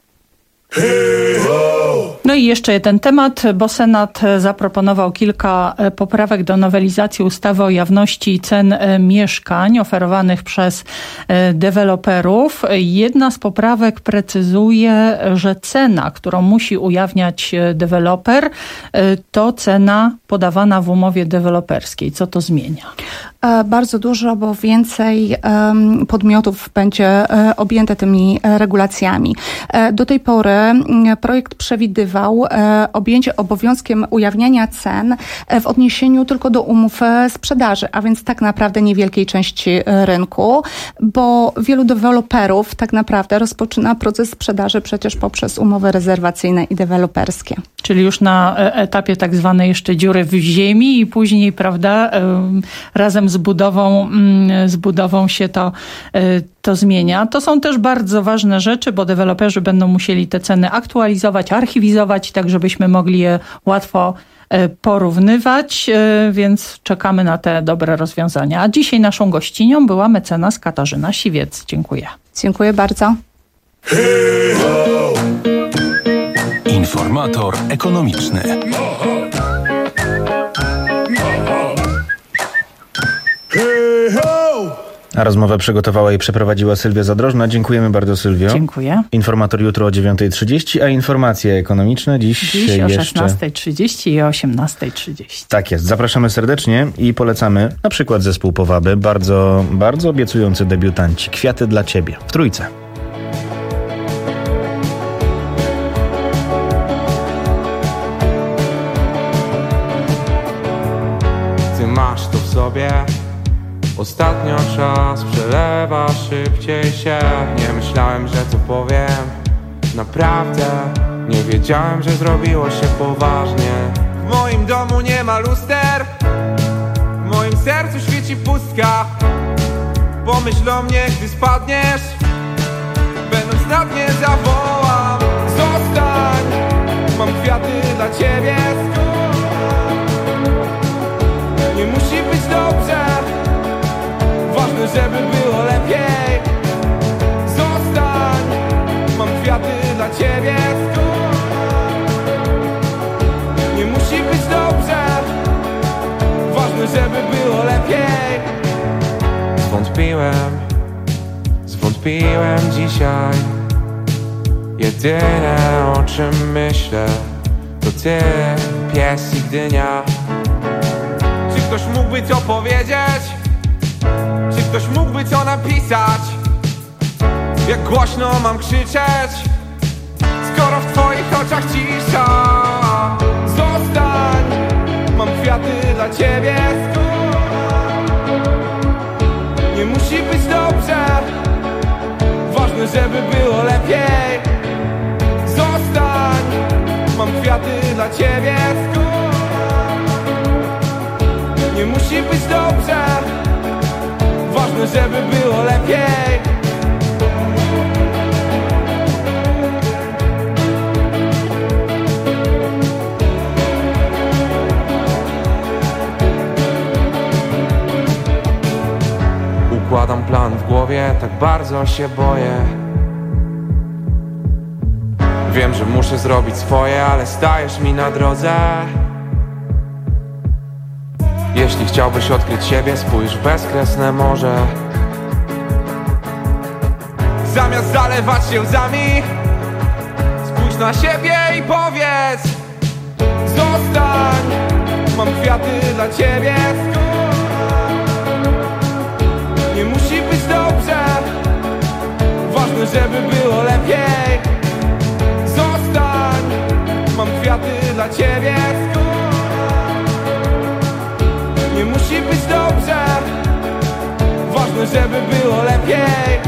No i jeszcze jeden temat, bo Senat zaproponował kilka poprawek do nowelizacji ustawy o jawności cen mieszkań oferowanych przez deweloperów. Jedna z poprawek precyzuje, że cena, którą musi ujawniać deweloper, to cena podawana w umowie deweloperskiej. Co to zmienia? Bardzo dużo, bo więcej podmiotów będzie objęte tymi regulacjami. Do tej pory projekt przewidywał objęcie obowiązkiem ujawniania cen w odniesieniu tylko do umów sprzedaży, a więc tak naprawdę niewielkiej części rynku, bo wielu deweloperów tak naprawdę rozpoczyna proces sprzedaży przecież poprzez umowy rezerwacyjne i deweloperskie. Czyli już na etapie tak zwanej jeszcze dziury w ziemi i później, prawda, razem z budową, z budową się to, to zmienia. To są też bardzo ważne rzeczy, bo deweloperzy będą musieli te ceny aktualizować, archiwizować, tak żebyśmy mogli je łatwo porównywać, więc czekamy na te dobre rozwiązania. A dzisiaj naszą gościnią była mecenas Katarzyna Siwiec. Dziękuję. Dziękuję bardzo. Informator ekonomiczny. A rozmowę przygotowała i przeprowadziła Sylwia Zadrożna. Dziękujemy bardzo, Sylwio. Dziękuję. Informator jutro o dziewiątej trzydzieści, a informacje ekonomiczne dziś, dziś o jeszcze... szesnastej trzydzieści i o osiemnastej trzydzieści. Tak jest. Zapraszamy serdecznie i polecamy na przykład zespół Powaby. Bardzo, bardzo obiecujący debiutanci. Kwiaty dla ciebie. W Trójce. Ty masz to w sobie. Ostatnio czas przelewa szybciej się. Nie myślałem, że to powiem. Naprawdę nie wiedziałem, że zrobiło się poważnie. W moim domu nie ma luster. W moim sercu świeci pustka. Pomyśl o mnie, gdy spadniesz. Będąc na dnie zawołam. Zostań, mam kwiaty dla ciebie. Nie musi być dobrze, ważne, żeby było lepiej. Zostań, mam kwiaty dla ciebie. Nie musi być dobrze, ważne, żeby było lepiej. Zwątpiłem, zwątpiłem dzisiaj. Jedyne, o czym myślę, to ty, pies i gdynia. Czy ktoś mógłby to powiedzieć? Czy ktoś mógłby to napisać? Jak głośno mam krzyczeć? w twoich oczach cisza. Zostań, mam kwiaty dla ciebie. Nie musi być dobrze, ważne, żeby było lepiej. Zostań, mam kwiaty dla ciebie. Nie musi być dobrze, ważne, żeby było lepiej. Układam plan w głowie, tak bardzo się boję. Wiem, że muszę zrobić swoje, ale stajesz mi na drodze. Jeśli chciałbyś odkryć siebie, spójrz w bezkresne morze. Zamiast zalewać się łzami, spójrz na siebie i powiedz: zostań, mam kwiaty dla ciebie. Nie musi być dobrze, ważne, żeby było lepiej. Zostań, mam kwiaty dla ciebie. Nie musi być dobrze, ważne, żeby było lepiej.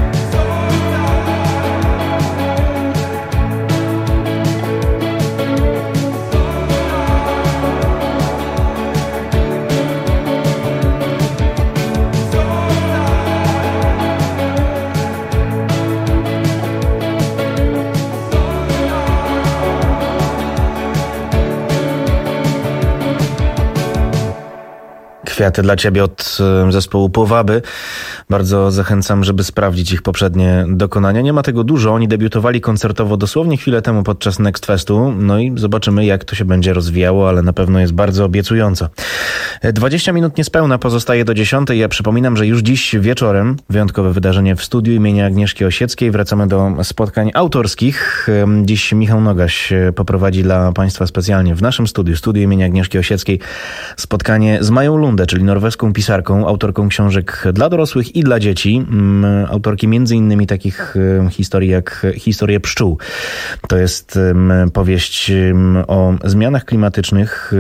Kwiaty dla ciebie od zespołu Powaby. Bardzo zachęcam, żeby sprawdzić ich poprzednie dokonania. Nie ma tego dużo. Oni debiutowali koncertowo dosłownie chwilę temu podczas Next Festu. No i zobaczymy, jak to się będzie rozwijało, ale na pewno jest bardzo obiecująco. dwadzieścia minut niespełna pozostaje do dziesiątej. Ja przypominam, że już dziś wieczorem wyjątkowe wydarzenie w studiu imienia Agnieszki Osieckiej. Wracamy do spotkań autorskich. Dziś Michał Nogaś poprowadzi dla Państwa specjalnie w naszym studiu, studiu imienia Agnieszki Osieckiej, spotkanie z Mają Lundę, czyli norweską pisarką, autorką książek dla dorosłych i dla dzieci. Autorki między innymi takich historii jak Historie pszczół. To jest powieść o zmianach klimatycznych,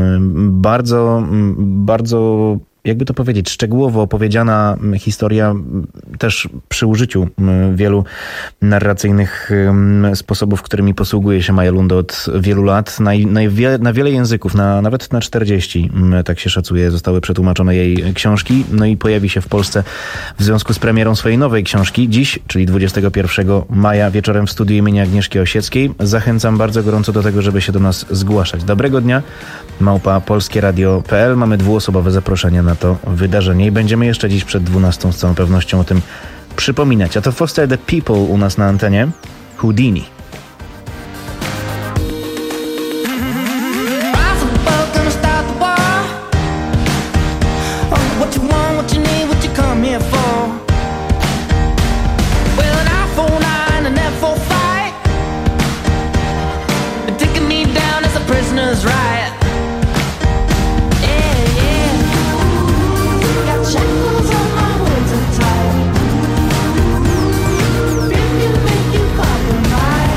bardzo, bardzo jakby to powiedzieć, szczegółowo opowiedziana historia, też przy użyciu wielu narracyjnych sposobów, którymi posługuje się Maja Lunde od wielu lat. Na, na, wie, na wiele języków, na, nawet na czterdzieści, tak się szacuje, zostały przetłumaczone jej książki. No i pojawi się w Polsce w związku z premierą swojej nowej książki dziś, czyli dwudziestego pierwszego maja, wieczorem w studiu imienia Agnieszki Osieckiej. Zachęcam bardzo gorąco do tego, żeby się do nas zgłaszać. Dobrego dnia, małpa polskieradio kropka p l. Mamy dwuosobowe zaproszenia na to wydarzenie i będziemy jeszcze dziś przed dwunastą z całą pewnością o tym przypominać. A to Foster the People u nas na antenie. Houdini. Make you pop and ride.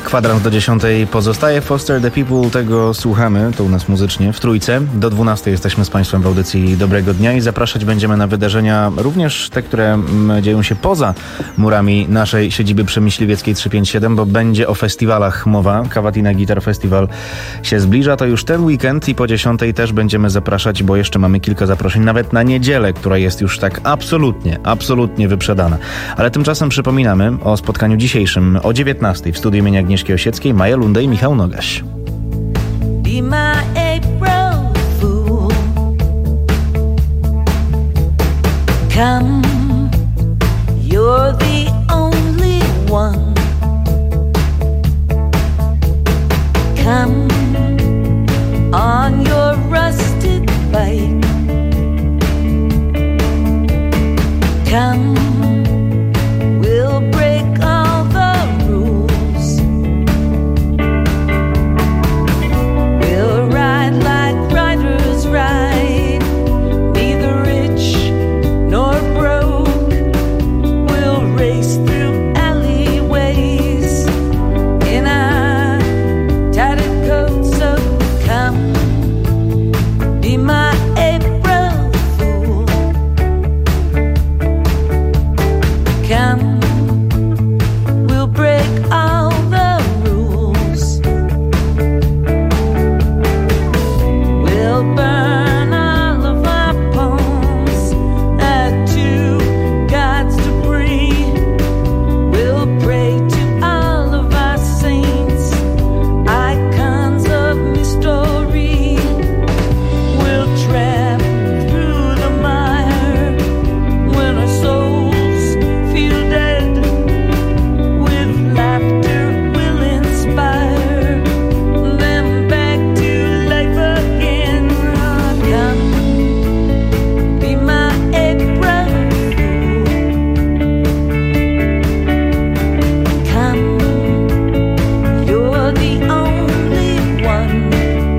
Kwadrans do dziesiątej pozostaje. Foster the People, tego słuchamy, to u nas muzycznie, w trójce. Do dwunastej jesteśmy z Państwem w audycji Dobrego Dnia i zapraszać będziemy na wydarzenia również te, które dzieją się poza murami naszej siedziby przy Myśliwieckiej trzysta pięćdziesiąt siedem, bo będzie o festiwalach mowa. Cavatina Guitar Festival się zbliża, to już ten weekend i po dziesiątej też będziemy zapraszać, bo jeszcze mamy kilka zaproszeń, nawet na niedzielę, która jest już tak absolutnie, absolutnie wyprzedana. Ale tymczasem przypominamy o spotkaniu dzisiejszym o dziewiętnastej w studiu imienia Agnieszki Osieckiej, Maja Lunde i Michał Nogaś. Be my April fool. Come, you're the only one. Come on your rusted bike. Come, we'll break all the rules. We'll ride like riders ride, neither rich nor broke. We'll race through alleyways in our tattered coats. So come, be my April fool. Come, we'll break all the rules. We'll burn all of our poems add to God's debris. We'll pray to all of our saints, icons of mystery. We'll tramp through the mire when our souls feel dead. With laughter we'll inspire them back to life again. Come, be my April fool. Come, you're the only one.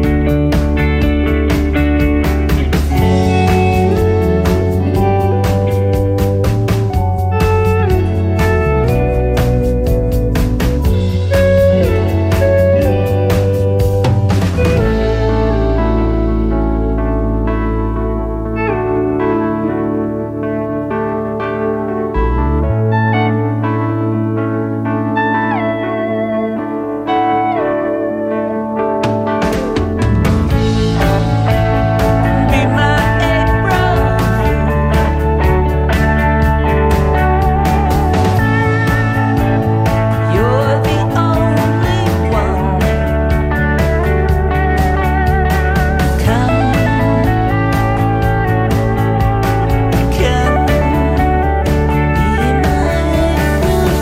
Be my April fool. You're the only one. Come, come, be my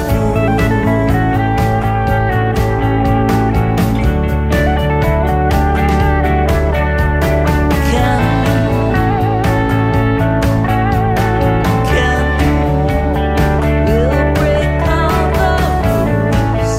we'll break all the rules.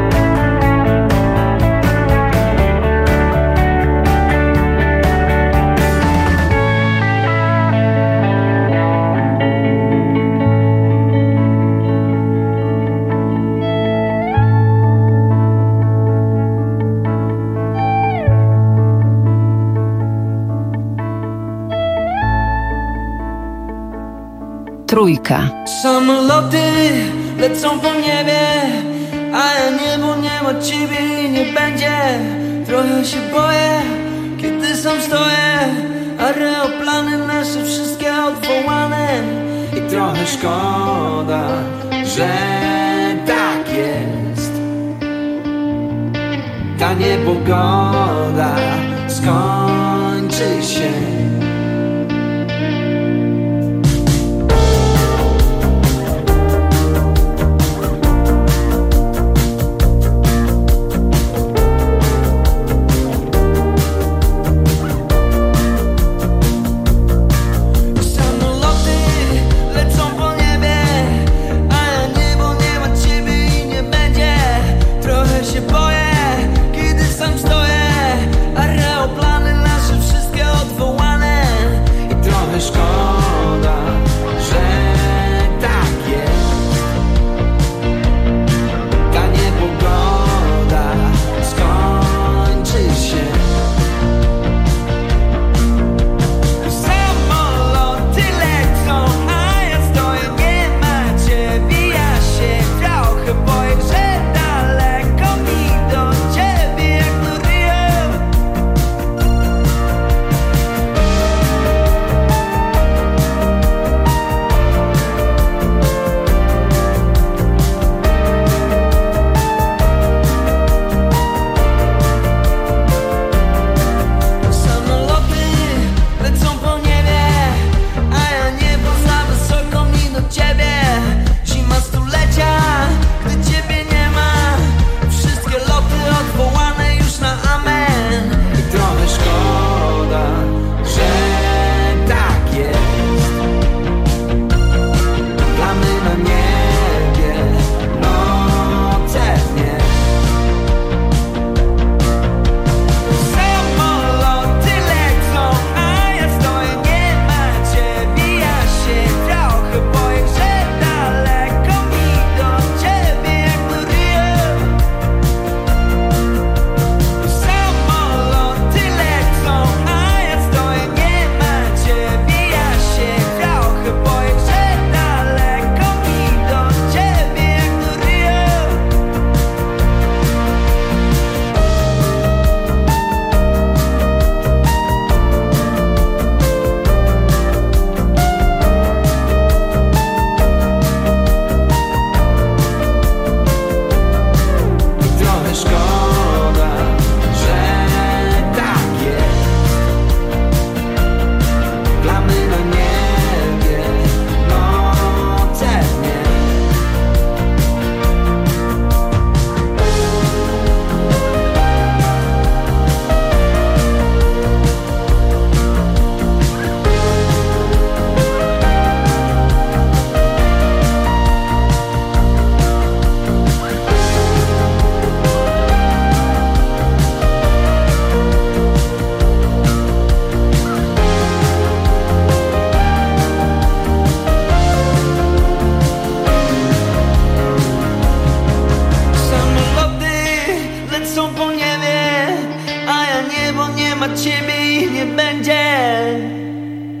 Trójka. Samoloty lecą po niebie, a ja niebo nie ma ciebie i nie będzie. Trochę się boję, kiedy sam stoję. Aeroplany nasze wszystkie odwołane. I trochę szkoda, że tak jest. Ta niepogoda skończy się. Samoloty lecą po niebie, a ja niebo nie ma ciebie i nie będzie. Trochę się boję, kiedy sam stoję.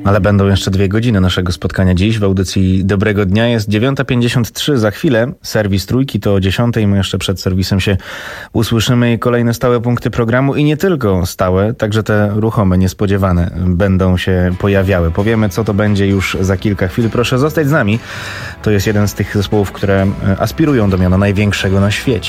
Ale będą jeszcze dwie godziny naszego spotkania dziś w audycji Dobrego Dnia. Jest dziewiąta pięćdziesiąt trzy, za chwilę serwis Trójki, to o dziesiątej. My jeszcze przed serwisem się usłyszymy i kolejne stałe punkty programu i nie tylko stałe, także te ruchome, niespodziewane będą się pojawiały. Powiemy, co to będzie już za kilka chwil. Proszę zostać z nami. To jest jeden z tych zespołów, które aspirują do miana największego na świecie.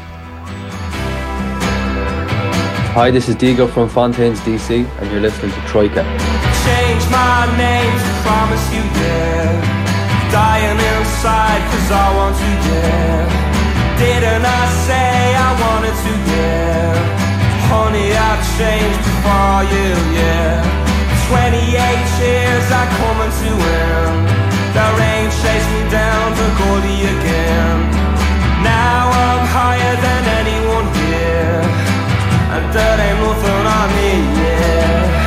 Hi, this is Diego from Fontaines, D C, and you're listening to Troika. Change my name to promise you, yeah. Dying inside cause I want to, yeah. Didn't I say I wanted to, yeah. Honey, I changed for you, yeah. twenty-eight years I coming to end. The rain chased me down to Goldie again. Now I'm higher than anyone here, and that ain't nothing on me, yeah.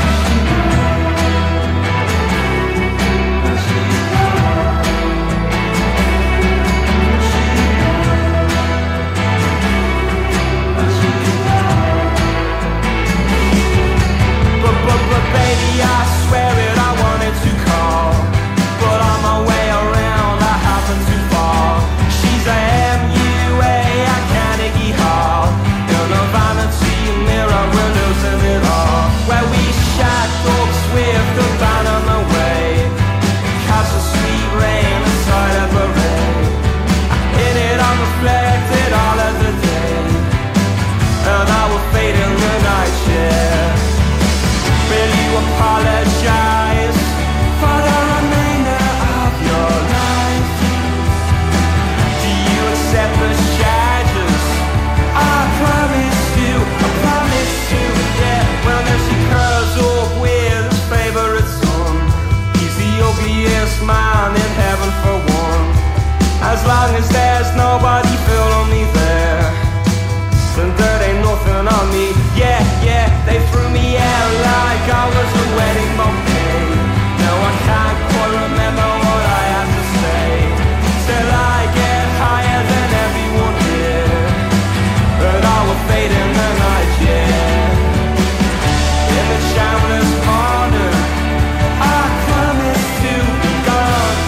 But, but, but baby, I swear it, I wanted to call, but on my way around I happened to fall. She's a M U A, I Carnegie Hall, in a vanity mirror, we're losing it all. Where we shot dogs with the van on the way, catch the sweet rain inside of a ray. In it I reflected all of the day, and I will fade in the night, yeah. Will you apologize for the remainder of your life? Do you accept the charges? I promise you, I promise you, yeah. Well, then she curls up with his favorite son. He's the ugliest man in heaven for one. As long as there's nobody feeling me there, then there ain't nothing on me. Yeah, yeah, they threw me out like I was a wedding bouquet. Now I can't quite remember what I had to say. Still I get higher than everyone here, but I will fade in the night, yeah. In the shameless corner, I promise to be gone.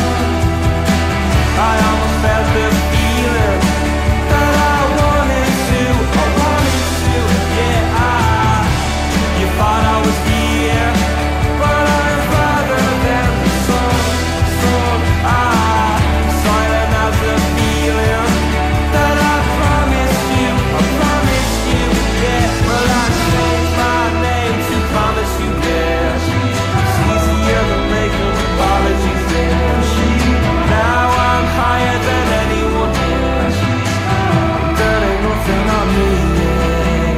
I almost felt the feeling that I wanted to, I wanted to, yeah. I, you thought I was here, but I'm farther than the sun, sun. I, silent as the feeling that I promised you, I promised you, yeah. Well, I changed my name to promise you, yeah. It's easier than making apologies, yeah. Now I'm higher than anyone here, there ain't nothing on me, yeah.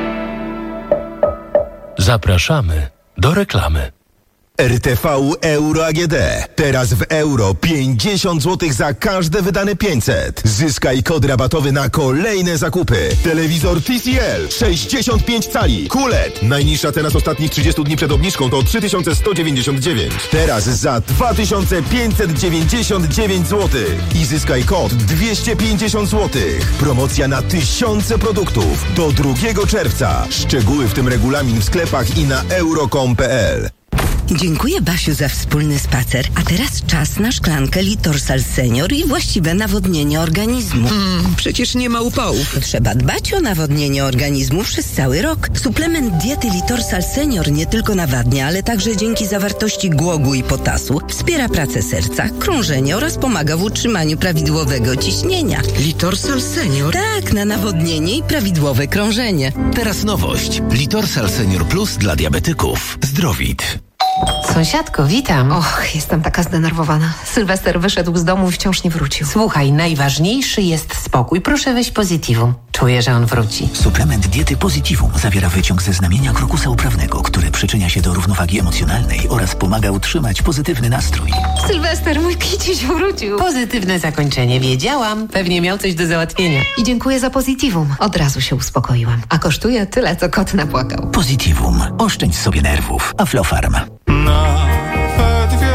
Zapraszamy do reklamy. R T V Euro A G D. Teraz w euro pięćdziesiąt złotych za każde wydane pięćset. Zyskaj kod rabatowy na kolejne zakupy. Telewizor T C L sześćdziesiąt pięć cali. Q L E D. Najniższa cena z ostatnich trzydziestu dni przed obniżką to trzy tysiące sto dziewięćdziesiąt dziewięć. Teraz za dwa tysiące pięćset dziewięćdziesiąt dziewięć złotych. I zyskaj kod dwieście pięćdziesiąt złotych. Promocja na tysiące produktów. Do drugiego czerwca. Szczegóły, w tym regulamin w sklepach i na euro kropka com kropka p l. Dziękuję, Basiu, za wspólny spacer. A teraz czas na szklankę Litorsal Senior i właściwe nawodnienie organizmu. Mm, przecież nie ma upałów. Trzeba dbać o nawodnienie organizmu przez cały rok. Suplement diety Litorsal Senior nie tylko nawadnia, ale także dzięki zawartości głogu i potasu wspiera pracę serca, krążenie oraz pomaga w utrzymaniu prawidłowego ciśnienia. Litorsal Senior? Tak, na nawodnienie i prawidłowe krążenie. Teraz nowość. Litorsal Senior Plus dla diabetyków. Zdrowit. Sąsiadko, witam. Och, jestem taka zdenerwowana. Sylwester wyszedł z domu i wciąż nie wrócił. Słuchaj, najważniejszy jest spokój. Proszę weź Positivum. Czuję, że on wróci. Suplement diety Positivum zawiera wyciąg ze znamienia krokusa uprawnego, który przyczynia się do równowagi emocjonalnej oraz pomaga utrzymać pozytywny nastrój. Sylwester, mój kiciuś wrócił. Pozytywne zakończenie. Wiedziałam. Pewnie miał coś do załatwienia. I dziękuję za Positivum. Od razu się uspokoiłam. A kosztuje tyle, co kot napłakał. Positivum. Oszczędź sobie nerwów. Aflofarm. Agencja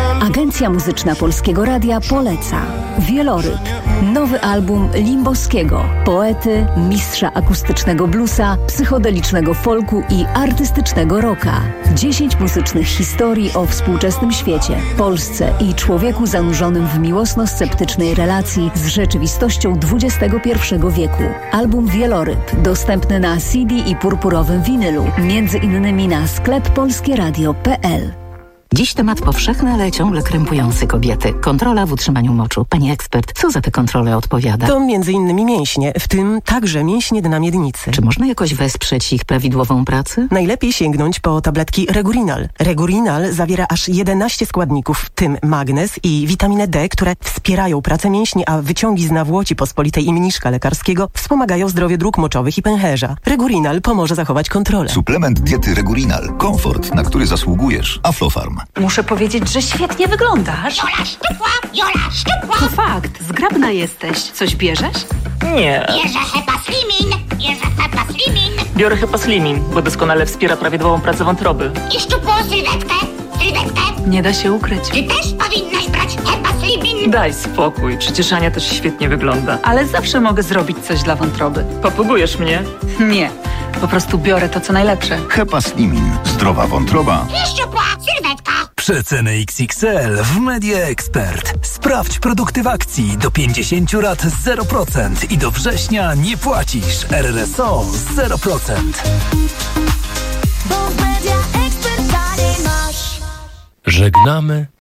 Agencja Muzyczna Polskiego Radia poleca Wieloryb, nowy album Limbowskiego, poety, mistrza akustycznego bluesa, psychodelicznego folku i artystycznego rocka. Dziesięć muzycznych historii o współczesnym świecie, Polsce i człowieku zanurzonym w miłosno-sceptycznej relacji z rzeczywistością dwudziestego pierwszego wieku. Album Wieloryb, dostępny na C D i purpurowym winylu, między innymi na sklep polskieradio kropka p l. Dziś temat powszechny, ale ciągle krępujący kobiety. Kontrola w utrzymaniu moczu. Pani ekspert, co za tę kontrolę odpowiada? To między innymi mięśnie, w tym także mięśnie dna miednicy. Czy można jakoś wesprzeć ich prawidłową pracę? Najlepiej sięgnąć po tabletki Regurinal. Regurinal zawiera aż jedenaście składników, w tym magnez i witaminę D, które wspierają pracę mięśni, a wyciągi z nawłoci pospolitej i mniszka lekarskiego wspomagają zdrowie dróg moczowych i pęcherza. Regurinal pomoże zachować kontrolę. Suplement diety Regurinal. Komfort, na który zasługujesz. Aflofarm. Muszę powiedzieć, że świetnie wyglądasz. Jola szczupła, Jola szczupła. To fakt, zgrabna jesteś. Coś bierzesz? Nie. Bierze Hepaslimin, bierze Hepaslimin. Biorę Hepaslimin, bo doskonale wspiera prawidłową pracę wątroby. I szczupłą sylwetkę, sylwetkę. Nie da się ukryć. Ty też powinnaś brać Hepaslimin. Daj spokój, przecież Ania też świetnie wygląda. Ale zawsze mogę zrobić coś dla wątroby. Popugujesz mnie? Nie, po prostu biorę to, co najlepsze. Hepaslimin. Zdrowa wątroba. I szczupła sylwetka. Przeceny X X L w Media Expert. Sprawdź produkty w akcji do pięćdziesięciu lat zero procent i do września nie płacisz. R R S O zero procent. Żegnamy